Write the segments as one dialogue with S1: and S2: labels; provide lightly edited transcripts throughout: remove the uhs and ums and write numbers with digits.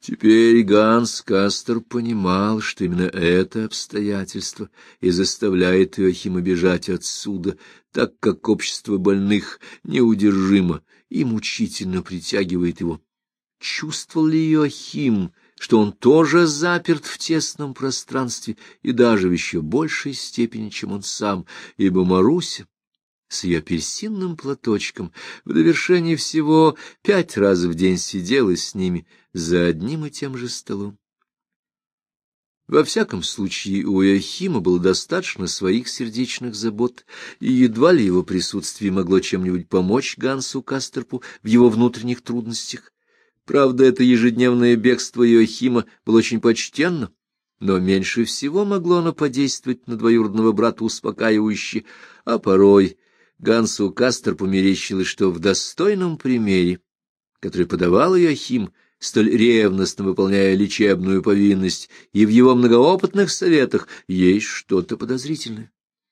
S1: Теперь Ганс Кастер понимал, что именно это обстоятельство и заставляет Иоахима бежать отсюда, так как общество больных неудержимо и мучительно притягивает его. Чувствовал ли Иоахим, что он тоже заперт в тесном пространстве и даже в еще большей степени, чем он сам, ибо Маруся с ее апельсинным платочком в довершении всего 5 раз в день сидела с ними за одним и тем же столом. Во всяком случае, у Иоахима было достаточно своих сердечных забот, и едва ли его присутствие могло чем-нибудь помочь Гансу Кастерпу в его внутренних трудностях. Правда, это ежедневное бегство Иоахима было очень почтенно, но меньше всего могло оно подействовать на двоюродного брата успокаивающе, а порой Гансу Кастерпу мерещилось, что в достойном примере, который подавал Иоахим, столь ревностно выполняя лечебную повинность, и в его многоопытных советах есть что-то подозрительное.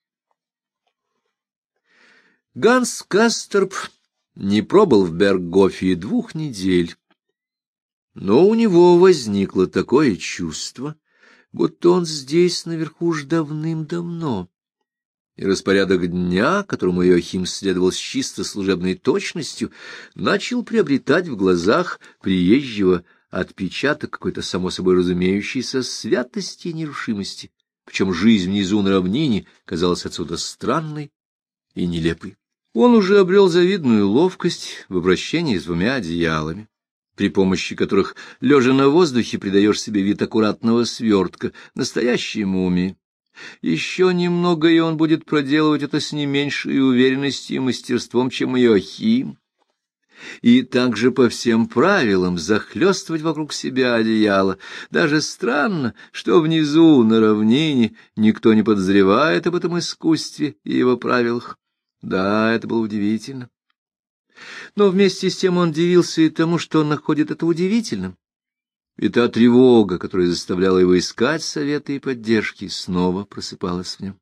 S1: Ганс Кастерп не пробыл в Берггофе 2 недель, но у него возникло такое чувство, будто он здесь наверху уж давным-давно, и распорядок дня, которому Иоахим следовал с чисто служебной точностью, начал приобретать в глазах приезжего отпечаток какой-то само собой разумеющейся святости и нерушимости, причем жизнь внизу на равнине казалась отсюда странной и нелепой. Он уже обрел завидную ловкость в обращении с 2 одеялами, при помощи которых, лежа на воздухе, придаешь себе вид аккуратного свертка, настоящей мумии. Еще немного, и он будет проделывать это с не меньшей уверенностью и мастерством, чем Иоахим, и также по всем правилам захлестывать вокруг себя одеяло. Даже странно, что внизу, на равнине, никто не подозревает об этом искусстве и его правилах. Да, это было удивительно. Но вместе с тем он дивился и тому, что он находит это удивительным. И та тревога, которая заставляла его искать советы и поддержки, снова просыпалась в нем.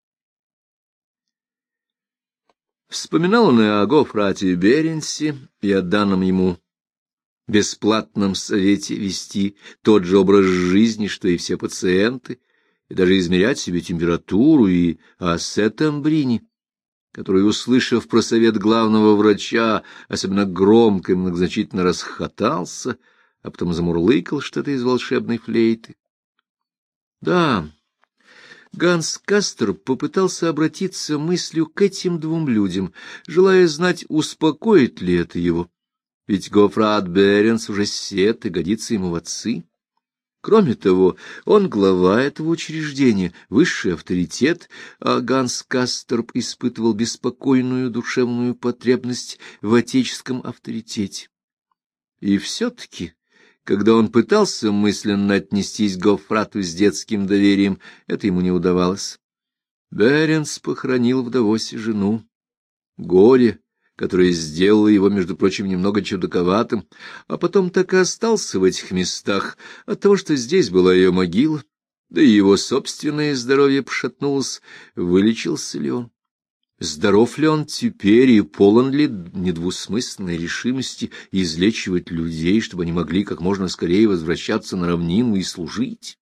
S1: Вспоминал он и о Гофрате Беренсе, и о данном ему бесплатном совете вести тот же образ жизни, что и все пациенты, и даже измерять себе температуру, и о Сеттембрине, который, услышав про совет главного врача, особенно громко и многозначительно расхохотался, а потом замурлыкал что-то из волшебной флейты. Да, Ганс Кастерп попытался обратиться мыслью к этим 2 людям, желая знать, успокоит ли это его, ведь Гофрат Беренс уже сед и годится ему в отцы. Кроме того, он глава этого учреждения, высший авторитет, а Ганс Кастерп испытывал беспокойную душевную потребность в отеческом авторитете. И все-таки, когда он пытался мысленно отнестись к Гофрату с детским доверием, это ему не удавалось. Беренс похоронил в Давосе жену. Горе, которое сделало его, между прочим, немного чудаковатым, а потом так и остался в этих местах, от того, что здесь была ее могила, да и его собственное здоровье пошатнулось, вылечился ли он. Здоров ли он теперь и полон ли недвусмысленной решимости излечивать людей, чтобы они могли как можно скорее возвращаться на равнину и служить?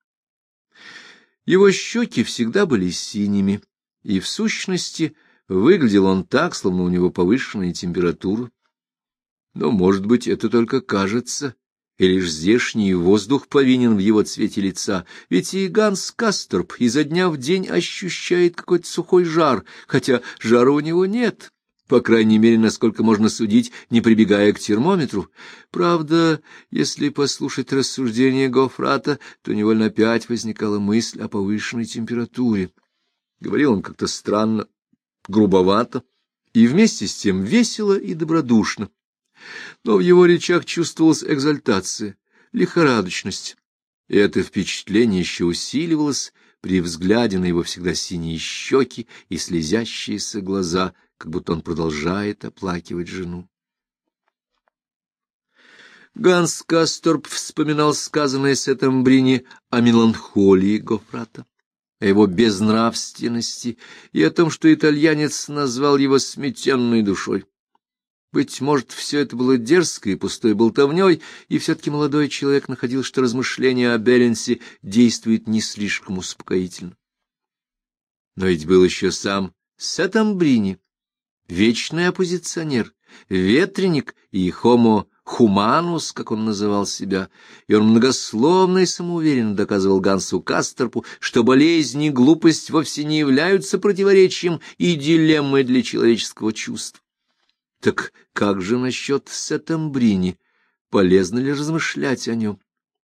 S1: Его щеки всегда были синими, и в сущности выглядел он так, словно у него повышенная температура. Но, может быть, это только кажется, и лишь здешний воздух повинен в его цвете лица, ведь и Ганс Кастерп изо дня в день ощущает какой-то сухой жар, хотя жара у него нет, по крайней мере, насколько можно судить, не прибегая к термометру. Правда, если послушать рассуждения Гофрата, то невольно опять возникала мысль о повышенной температуре. Говорил он как-то странно, грубовато, и вместе с тем весело и добродушно. Но в его речах чувствовалась экзальтация, лихорадочность, и это впечатление еще усиливалось при взгляде на его всегда синие щеки и слезящиеся глаза, как будто он продолжает оплакивать жену. Ганс Кастерп вспоминал сказанное Сеттембрине о меланхолии Гофрата, о его безнравственности и о том, что итальянец назвал его сметенной душой. Быть может, все это было дерзкой и пустой болтовней, и все-таки молодой человек находил, что размышления о Беренсе действуют не слишком успокоительно. Но ведь был еще сам Сеттембрини, вечный оппозиционер, ветреник и homo humanus, как он называл себя, и он многословно и самоуверенно доказывал Гансу Касторпу, что болезнь и глупость вовсе не являются противоречием и дилеммой для человеческого чувства. Так как же насчет Сеттембрини? Полезно ли размышлять о нем?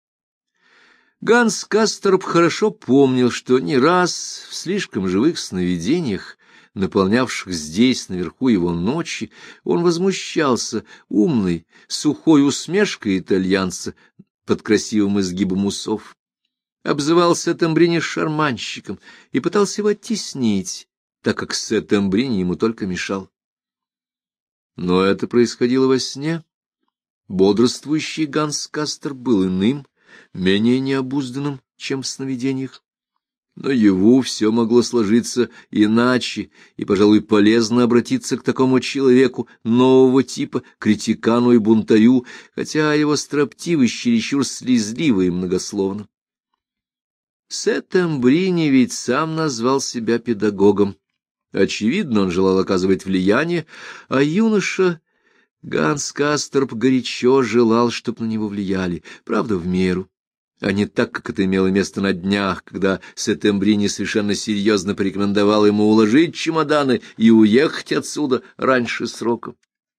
S1: Ганс Касторп хорошо помнил, что не раз в слишком живых сновидениях, наполнявших здесь, наверху его ночи, он возмущался умной, сухой усмешкой итальянца под красивым изгибом усов, обзывал Сеттембрини шарманщиком и пытался его оттеснить, так как Сеттембрини ему только мешал. Но это происходило во сне. Бодрствующий Ганс Касторп был иным, менее необузданным, чем в сновидениях. Наяву все могло сложиться иначе, и, пожалуй, полезно обратиться к такому человеку нового типа, критикану и бунтарю, хотя его строптивость чересчур слезлива и многословна. Сеттембрини ведь сам назвал себя педагогом. Очевидно, он желал оказывать влияние, а юноша Ганс Касторп горячо желал, чтоб на него влияли, правда, в меру, а не так, как это имело место на днях, когда Сеттембрини совершенно серьезно порекомендовал ему уложить чемоданы и уехать отсюда раньше срока.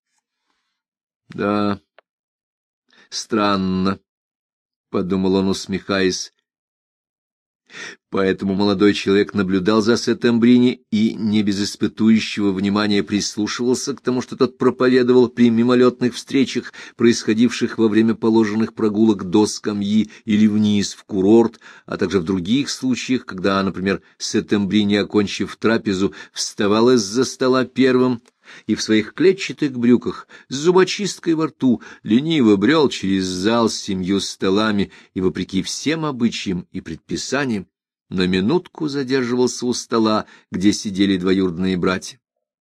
S1: Да, странно, — подумал он, усмехаясь. Поэтому молодой человек наблюдал за Сеттембрини и не без испытующего внимания прислушивался к тому, что тот проповедовал при мимолетных встречах, происходивших во время положенных прогулок до скамьи или вниз в курорт, а также в других случаях, когда, например, Сеттембрини, окончив трапезу, вставал из-за стола первым и в своих клетчатых брюках с зубочисткой во рту лениво брел через зал с 7 столами и, вопреки всем обычаям и предписаниям, на минутку задерживался у стола, где сидели двоюродные братья.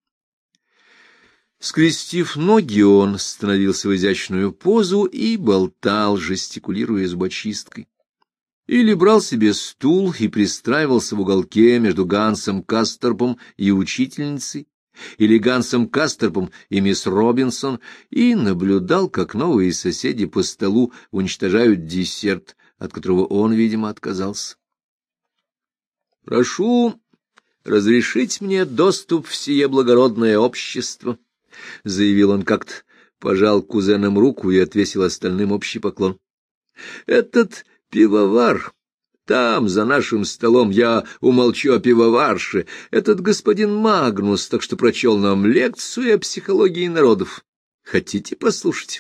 S1: Скрестив ноги, он становился в изящную позу и болтал, жестикулируя зубочисткой. Или брал себе стул и пристраивался в уголке между Гансом Касторпом и учительницей, или Гансом Касторпом и мисс Робинсон, и наблюдал, как новые соседи по столу уничтожают десерт, от которого он, видимо, отказался. «Прошу разрешить мне доступ в сие благородное общество», — заявил он как-то, пожал кузенам руку и отвесил остальным общий поклон. «Этот пивовар, там, за нашим столом, я умолчу о пивоварше, этот господин Магнус, так что прочел нам лекцию о психологии народов. Хотите послушать?»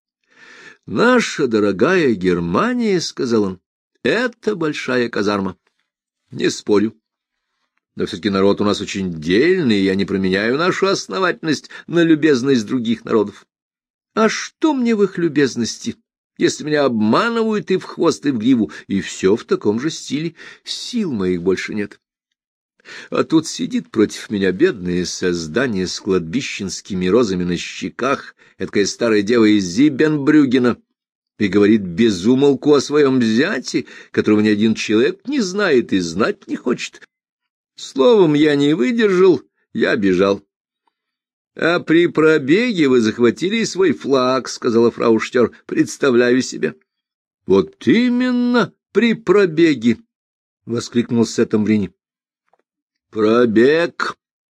S1: «Наша дорогая Германия, — сказал он, — это большая казарма. Не спорю. Но все-таки народ у нас очень дельный, и я не променяю нашу основательность на любезность других народов. А что мне в их любезности, если меня обманывают и в хвост, и в гриву, и все в таком же стиле? Сил моих больше нет. А тут сидит против меня бедное создание с кладбищенскими розами на щеках, эдакая старая дева из Зибенбрюгена, и говорит без умолку о своем зяте, которого ни один человек не знает и знать не хочет. Словом, я не выдержал, я бежал. — А при пробеге вы захватили свой флаг, — сказала фрау Штер, — представляю себе. — Вот именно при пробеге, — воскликнул Сеттембрини. — Пробег.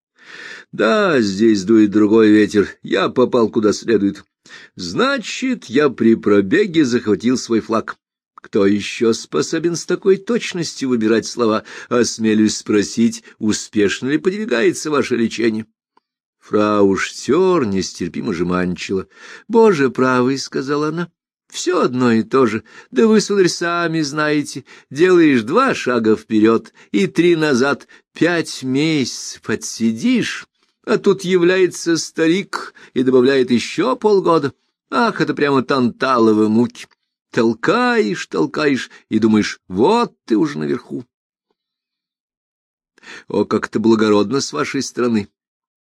S1: Да, здесь дует другой ветер, я попал куда следует. Значит, я при пробеге захватил свой флаг. Кто еще способен с такой точностью выбирать слова? Осмелюсь спросить, успешно ли подвигается ваше лечение? Фрау Штер нестерпимо жеманничала. — Боже правый, — сказала она, — все одно и то же. Да вы, сударь, сами знаете, делаешь 2 шага вперед и 3 назад, 5 месяцев отсидишь, а тут является старик и добавляет еще полгода. Ах, это прямо танталовые муки. Толкаешь, толкаешь, и думаешь, вот ты уже наверху. О, как это благородно с вашей стороны!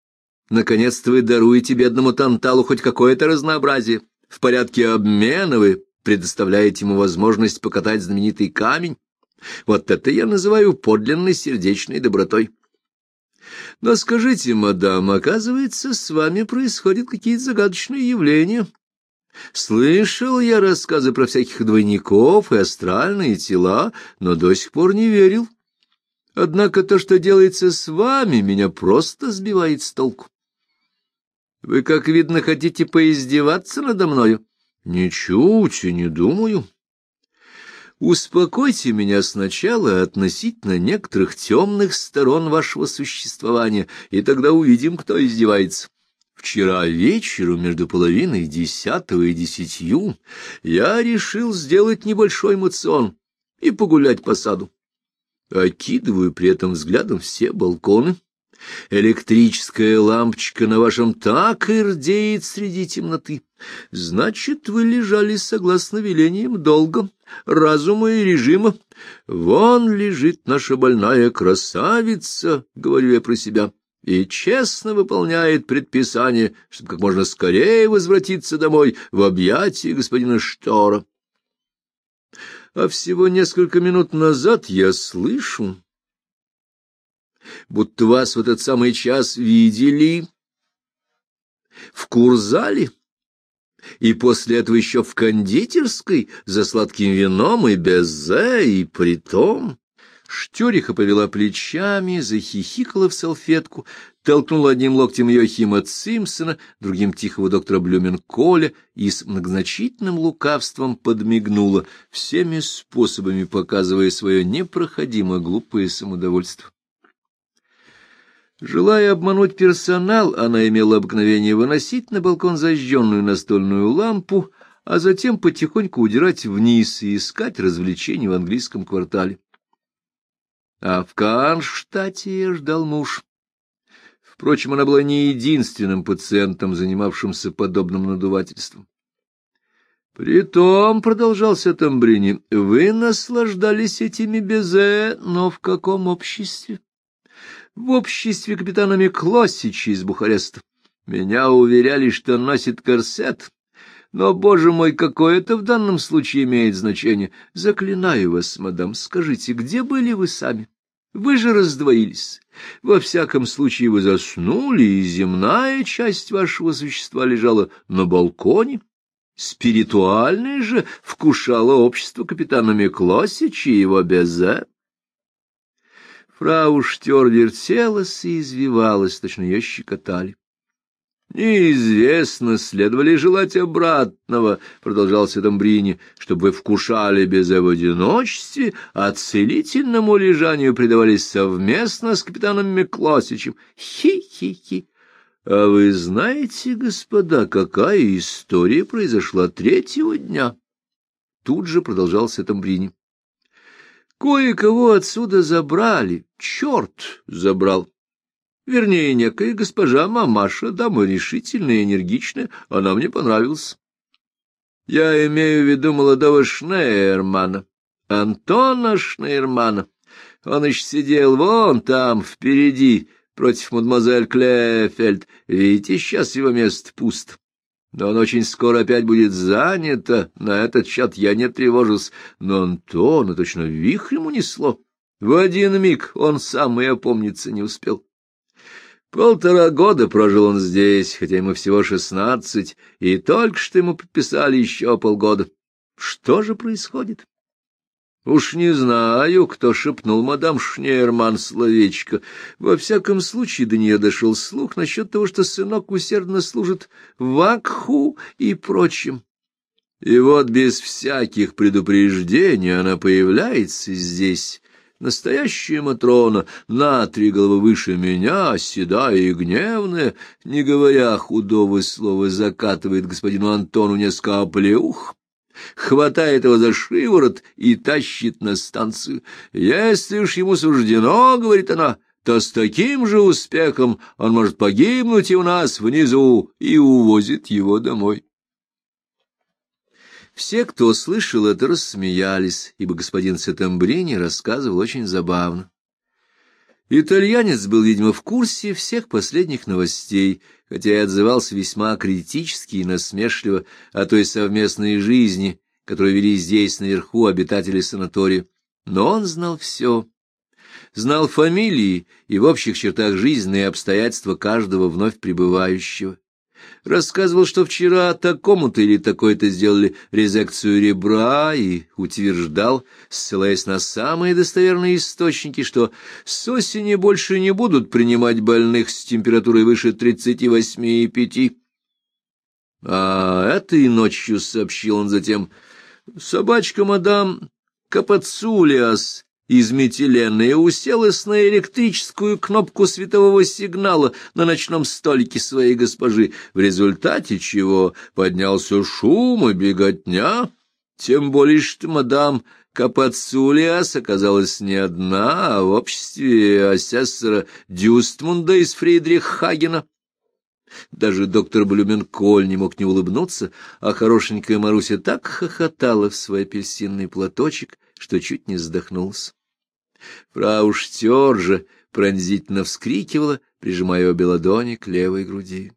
S1: Наконец-то вы даруете бедному Танталу хоть какое-то разнообразие. В порядке обмена вы предоставляете ему возможность покатать знаменитый камень. Вот это я называю подлинной сердечной добротой. Но скажите, мадам, оказывается, с вами происходят какие-то загадочные явления. Слышал я рассказы про всяких двойников и астральные тела, но до сих пор не верил. Однако то, что делается с вами, меня просто сбивает с толку. Вы, как видно, хотите поиздеваться надо мною? Ничуть и не думаю. Успокойте меня сначала относительно некоторых темных сторон вашего существования, и тогда увидим, кто издевается. Вчера вечером, между 9:30 и 10, я решил сделать небольшой моцион и погулять по саду. Окидываю при этом взглядом все балконы. Электрическая лампочка на вашем так и рдеет среди темноты. Значит, вы лежали согласно велениям долга, разума и режима. Вон лежит наша больная красавица, говорю я про себя, и честно выполняет предписание, чтобы как можно скорее возвратиться домой в объятия господина Штора. А всего несколько минут назад я слышу, будто вас в этот самый час видели в курзале, и после этого еще в кондитерской за сладким вином и безе, и притом. Штёриха повела плечами, захихикала в салфетку, толкнула одним локтем Йохима Цимпсона, другим тихого доктора Блюменколя и с многозначительным лукавством подмигнула, всеми способами показывая свое непроходимо глупое самодовольство. Желая обмануть персонал, она имела обыкновение выносить на балкон зажженную настольную лампу, а затем потихоньку удирать вниз и искать развлечений в английском квартале. А в Кронштадте ее ждал муж. Впрочем, она была не единственным пациентом, занимавшимся подобным надувательством. «Притом, — продолжал Сеттембрини, — вы наслаждались этими безе, но в каком обществе? В обществе капитана Миклосича из Бухареста. Меня уверяли, что носит корсет. Но, боже мой, какое это в данном случае имеет значение? Заклинаю вас, мадам, скажите, где были вы сами? Вы же раздвоились. Во всяком случае, вы заснули, и земная часть вашего существа лежала на балконе. Спиритуальное же вкушало общество капитана Миклосича и его безе. Фрау Штёр вертелась и извивалась, точно ее щекотали. «Неизвестно, следовало ли желать обратного, — продолжал Сеттембрини, — чтобы вы вкушали безе в одиночестве, а целительному лежанию предавались совместно с капитаном Миклосичем. Хи-хи-хи! А вы знаете, господа, какая история произошла третьего дня?» Тут же продолжал Сеттембрини. «Кое-кого отсюда забрали, черт забрал. Вернее, некая госпожа Мамаша, дама решительная и энергичная, она мне понравилась. Я имею в виду молодого Шнейермана, Антона Шнейермана. Он еще сидел вон там, впереди, против мадемуазель Клефельд. Видите, сейчас его место пусто. Но он очень скоро опять будет занято, на этот счет я не тревожусь. Но Антона точно вихрем унесло. В один миг он сам и опомниться не успел. 1,5 года прожил он здесь, хотя ему всего 16, и только что ему подписали еще полгода. Что же происходит? Уж не знаю, кто шепнул мадам Шнейерман словечко. Во всяком случае, до нее дошел слух насчет того, что сынок усердно служит вакху и прочим. И вот без всяких предупреждений она появляется здесь, настоящая Матрона, на 3 головы выше меня, седая и гневная, не говоря худого слова, закатывает господину Антону несколько оплеух, хватает его за шиворот и тащит на станцию. Если уж ему суждено, — говорит она, — то с таким же успехом он может погибнуть и у нас внизу, и увозит его домой. Все, кто слышал это, рассмеялись, ибо господин Сеттембрини рассказывал очень забавно. Итальянец был, видимо, в курсе всех последних новостей, хотя и отзывался весьма критически и насмешливо о той совместной жизни, которую вели здесь, наверху, обитатели санатория. Но он знал все. Знал фамилии и в общих чертах жизненные обстоятельства каждого вновь прибывающего. Рассказывал, что вчера такому-то или такой-то сделали резекцию ребра, и утверждал, ссылаясь на самые достоверные источники, что с осени больше не будут принимать больных с температурой выше 38,5. А этой ночью, сообщил он затем, собачка мадам Капацулиас из Метилена уселась на электрическую кнопку светового сигнала на ночном столике своей госпожи, в результате чего поднялся шум и беготня, тем более что мадам Капацулиас оказалась не одна, а в обществе асессора Дюстмунда из Фридриххагена. Даже доктор Блюменколь не мог не улыбнуться, а хорошенькая Маруся так хохотала в свой апельсинный платочек, что чуть не задохнулась. Фрау Штёржа пронзительно вскрикивала, прижимая обе ладони к левой груди.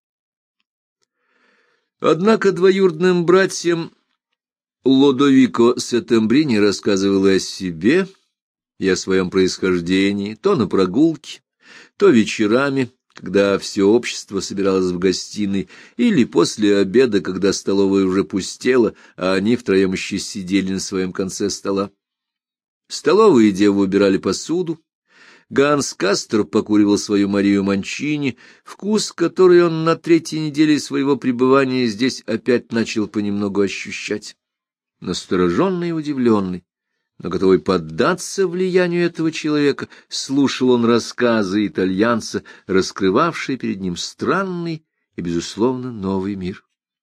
S1: Однако двоюродным братьям Лодовико Сеттембрини рассказывала о себе и о своем происхождении то на прогулке, то вечерами, когда все общество собиралось в гостиной, или после обеда, когда столовая уже пустела, а они втроем еще сидели на своем конце стола. Столовые девы убирали посуду. Ганс Кастер покуривал свою Марию Манчини, вкус, который он на третьей неделе своего пребывания здесь опять начал понемногу ощущать. Настороженный и удивленный, но готовый поддаться влиянию этого человека, слушал он рассказы итальянца, раскрывавшие перед ним странный и, безусловно, новый мир.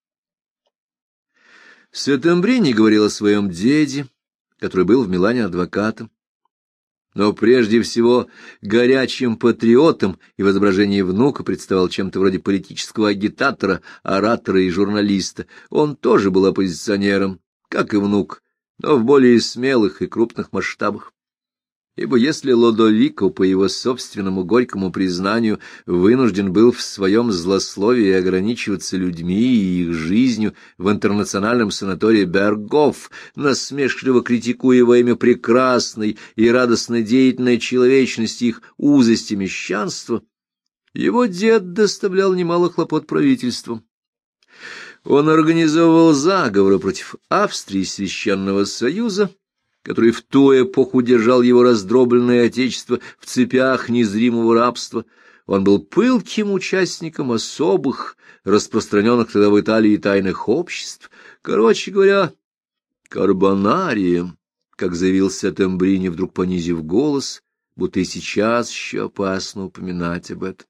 S1: Сеттембрини говорил о своем деде, который был в Милане адвокатом, но прежде всего горячим патриотом и в изображении внука представал чем-то вроде политического агитатора, оратора и журналиста. Он тоже был оппозиционером, как и внук, но в более смелых и крупных масштабах. Ибо если Лодовико, по его собственному горькому признанию, вынужден был в своем злословии ограничиваться людьми и их жизнью в интернациональном санатории Бергоф, насмешливо критикуя во имя прекрасной и радостно деятельной человечности их узость и мещанство, его дед доставлял немало хлопот правительству. Он организовывал заговоры против Австрии и Священного Союза, который в ту эпоху держал его раздробленное отечество в цепях незримого рабства. Он был пылким участником особых, распространенных тогда в Италии тайных обществ, короче говоря, карбонарием, как заявил Сеттембрини, вдруг понизив голос, будто и сейчас еще опасно упоминать об этом.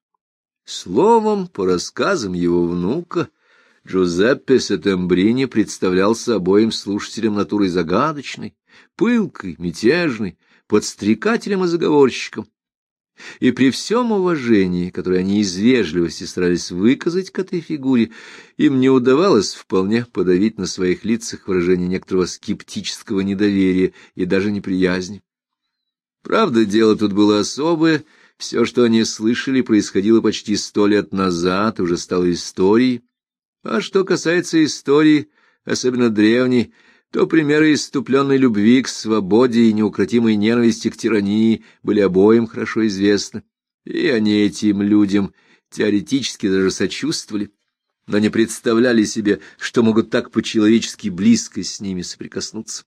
S1: Словом, по рассказам его внука, Джузеппе Сеттембрини представлялся обоим слушателям натурой загадочной, пылкой, мятежной, подстрекателем и заговорщиком. И при всем уважении, которое они из вежливости старались выказать к этой фигуре, им не удавалось вполне подавить на своих лицах выражение некоторого скептического недоверия и даже неприязни. Правда, дело тут было особое, все, что они слышали, происходило почти 100 лет назад, уже стало историей. А что касается истории, особенно древней, то примеры исступленной любви к свободе и неукротимой ненависти к тирании были обоим хорошо известны, и они этим людям теоретически даже сочувствовали, но не представляли себе, что могут так по-человечески близко с ними соприкоснуться.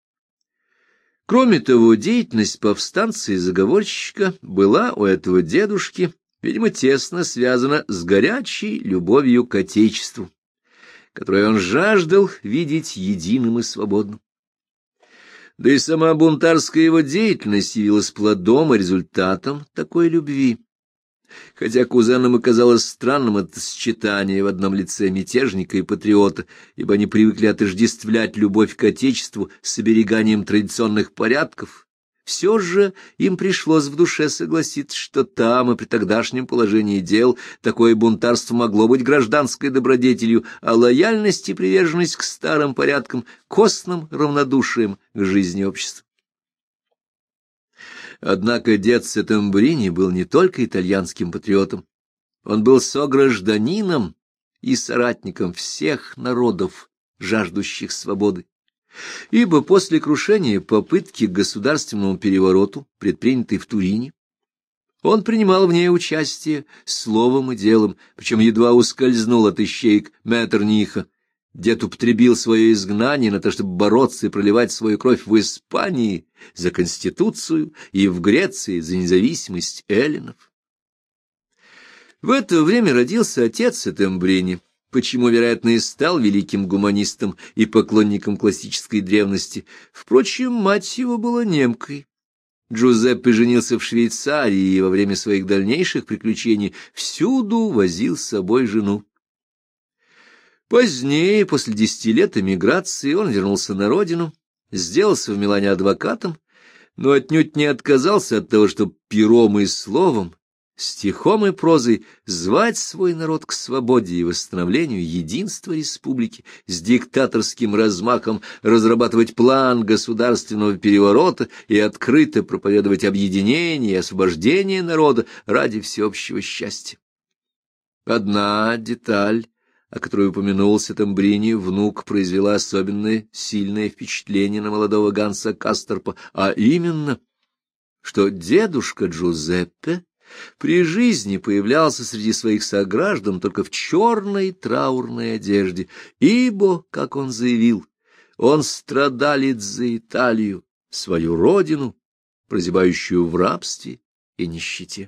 S1: Кроме того, деятельность повстанца и заговорщика была у этого дедушки, видимо, тесно связана с горячей любовью к Отечеству, которое он жаждал видеть единым и свободным. Да и сама бунтарская его деятельность явилась плодом и результатом такой любви. Хотя кузенам и казалось странным это сочетание в одном лице мятежника и патриота, ибо они привыкли отождествлять любовь к Отечеству с обереганием традиционных порядков, все же им пришлось в душе согласиться, что там и при тогдашнем положении дел такое бунтарство могло быть гражданской добродетелью, а лояльность и приверженность к старым порядкам — костным равнодушием к жизни общества. Однако дед Сеттембрини был не только итальянским патриотом, он был согражданином и соратником всех народов, жаждущих свободы. Ибо после крушения попытки к государственному перевороту, предпринятой в Турине, он принимал в ней участие словом и делом, причем едва ускользнул от ищеек Меттерниха. Дед употребил свое изгнание на то, чтобы бороться и проливать свою кровь в Испании за Конституцию и в Греции за независимость эллинов. В это время родился отец Сеттембрини, почему, вероятно, и стал великим гуманистом и поклонником классической древности. Впрочем, мать его была немкой. Джузеппе женился в Швейцарии и во время своих дальнейших приключений всюду возил с собой жену. Позднее, после 10 лет эмиграции, он вернулся на родину, сделался в Милане адвокатом, но отнюдь не отказался от того, чтобы пером и словом, стихом и прозой звать свой народ к свободе и восстановлению единства республики, с диктаторским размахом разрабатывать план государственного переворота и открыто проповедовать объединение и освобождение народа ради всеобщего счастья. Одна деталь, о которой упомянул Сеттембрини, внук, произвела особенное сильное впечатление на молодого Ганса Касторпа, а именно, что дедушка Джузеппе при жизни появлялся среди своих сограждан только в черной траурной одежде, ибо, как он заявил, он страдалец за Италию, свою родину, прозябающую в рабстве и нищете.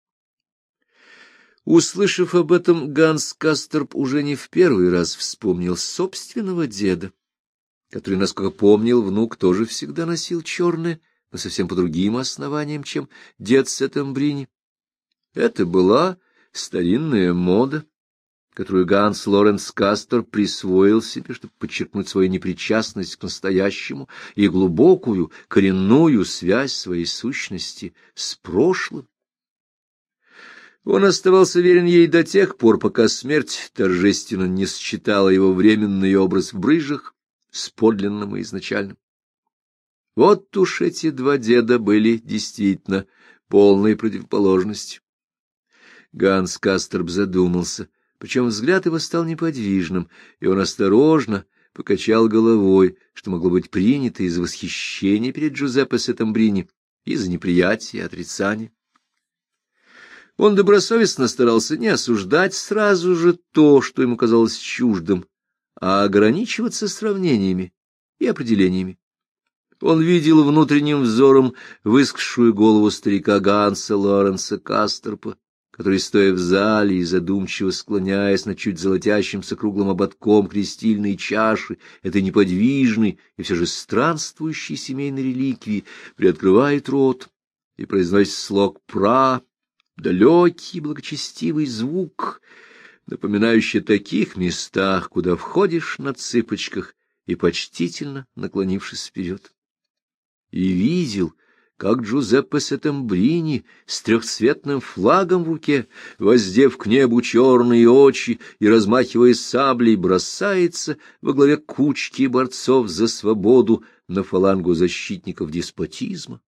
S1: Услышав об этом, Ганс Касторп уже не в первый раз вспомнил собственного деда, который, насколько помнил, внук тоже всегда носил черное, но совсем по другим основаниям, чем дед Сеттембрини. Это была старинная мода, которую Ганс Лоренц Касторп присвоил себе, чтобы подчеркнуть свою непричастность к настоящему и глубокую, коренную связь своей сущности с прошлым. Он оставался верен ей до тех пор, пока смерть торжественно не считала его временный образ в брызжах с подлинным и изначальным. Вот уж эти два деда были действительно полной противоположностью. Ганс Касторп задумался, причем взгляд его стал неподвижным, и он осторожно покачал головой, что могло быть принято из восхищения перед Джузеппе Сеттембрини, из неприятия и отрицания. Он добросовестно старался не осуждать сразу же то, что ему казалось чуждым, а ограничиваться сравнениями и определениями. Он видел внутренним взором выскшую голову старика Ганса Лоренца Касторпа, который, стоя в зале и задумчиво склоняясь над чуть золотящимся круглым ободком крестильной чаши, этой неподвижной и все же странствующей семейной реликвии, приоткрывает рот и произносит слог «пра», далекий благочестивый звук, напоминающий о таких местах, куда входишь на цыпочках и почтительно наклонившись вперед. И видел, как Джузеппе Сеттембрини с трехцветным флагом в руке, воздев к небу черные очи и размахивая саблей, бросается во главе кучки борцов за свободу на фалангу защитников деспотизма.